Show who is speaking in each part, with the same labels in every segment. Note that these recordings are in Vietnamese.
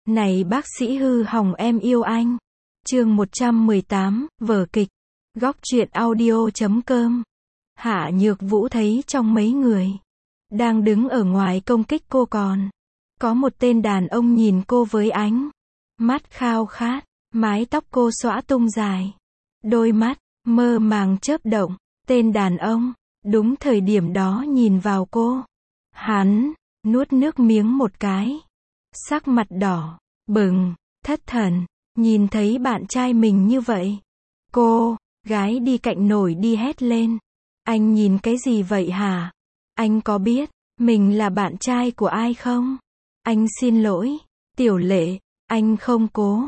Speaker 1: Này bác sĩ hư hỏng em yêu anh. Chương 118, vở kịch. Góc truyện audio.com. Hạ Nhược Vũ thấy trong mấy người đang đứng ở ngoài công kích cô còn có một tên đàn ông nhìn cô với ánh mắt khao khát, mái tóc cô xõa tung dài, đôi mắt mơ màng chớp động. Tên đàn ông đúng thời điểm đó nhìn vào cô. Hắn nuốt nước miếng một cái, sắc mặt đỏ bừng, thất thần, nhìn thấy bạn trai mình như vậy. Cô gái đi cạnh nổi đi hét lên. Anh nhìn cái gì vậy hả? Anh có biết mình là bạn trai của ai không? Anh xin lỗi, Tiểu Lệ, anh không cố.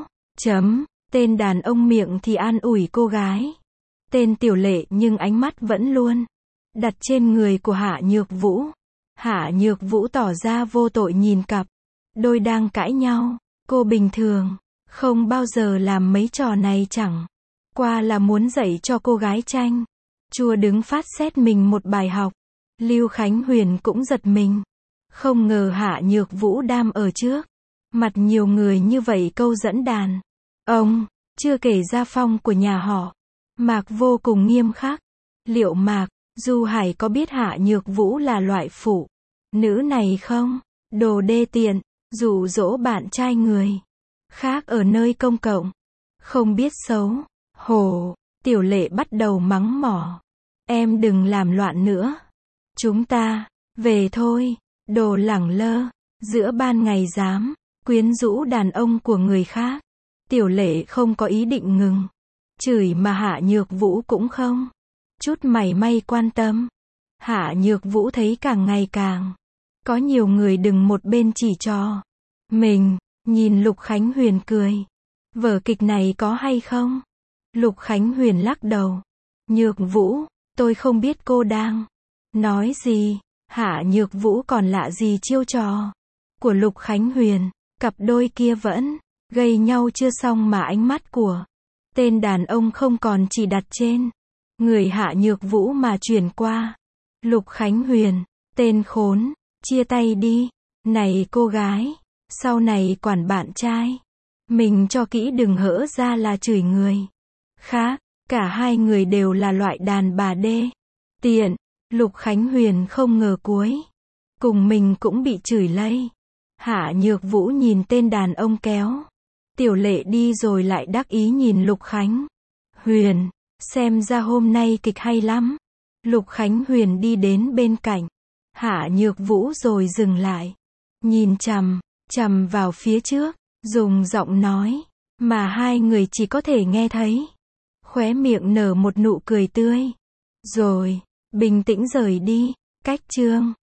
Speaker 1: Tên đàn ông miệng thì an ủi cô gái. Tên Tiểu Lệ nhưng ánh mắt vẫn luôn đặt trên người của Hạ Nhược Vũ. Hạ Nhược Vũ tỏ ra vô tội nhìn cặp đôi đang cãi nhau. Cô bình thường không bao giờ làm mấy trò này, chẳng qua là muốn dạy cho cô gái tranh chua đứng phát xét mình một bài học. Lưu Khánh Huyền cũng giật mình, không ngờ Hạ Nhược Vũ đam ở trước mặt nhiều người như vậy câu dẫn đàn ông. Chưa kể gia phong của nhà họ Mạc vô cùng nghiêm khắc. Liệu Mạc Du Hải có biết Hạ Nhược Vũ là loại phụ nữ này không? Đồ đê tiện, dụ dỗ bạn trai người khác ở nơi công cộng, không biết xấu hổ. Tiểu Lệ bắt đầu mắng mỏ. Em đừng làm loạn nữa, chúng ta về thôi. Đồ lẳng lơ, giữa ban ngày dám quyến rũ đàn ông của người khác. Tiểu Lệ không có ý định ngừng chửi mà Hạ Nhược Vũ cũng không chút mảy may quan tâm. Hạ Nhược Vũ thấy càng ngày càng có nhiều người đứng một bên chỉ trò mình. Nhìn Lục Khánh Huyền cười. Vở kịch này có hay không? Lục Khánh Huyền lắc đầu. Nhược Vũ, tôi không biết cô đang nói gì. Hạ Nhược Vũ còn lạ gì chiêu trò của Lục Khánh Huyền. Cặp đôi kia vẫn gây nhau chưa xong mà ánh mắt của tên đàn ông không còn chỉ đặt trên người Hạ Nhược Vũ mà chuyển qua Lục Khánh Huyền. Tên khốn, chia tay đi. Này cô gái, sau này quản bạn trai mình cho kỹ, đừng hỡ ra là chửi người khác. Cả hai người đều là loại đàn bà đê tiện. Lục Khánh Huyền không ngờ cuối cùng mình cũng bị chửi lây. Hạ Nhược Vũ nhìn tên đàn ông kéo Tiểu Lệ đi rồi lại đắc ý nhìn Lục Khánh Huyền. Xem ra hôm nay kịch hay lắm. Lục Khánh Huyền đi đến bên cạnh Hạ Nhược Vũ rồi dừng lại, nhìn chằm chằm vào phía trước, dùng giọng nói mà hai người chỉ có thể nghe thấy. Khóe miệng nở một nụ cười tươi, rồi bình tĩnh rời đi. Cách chương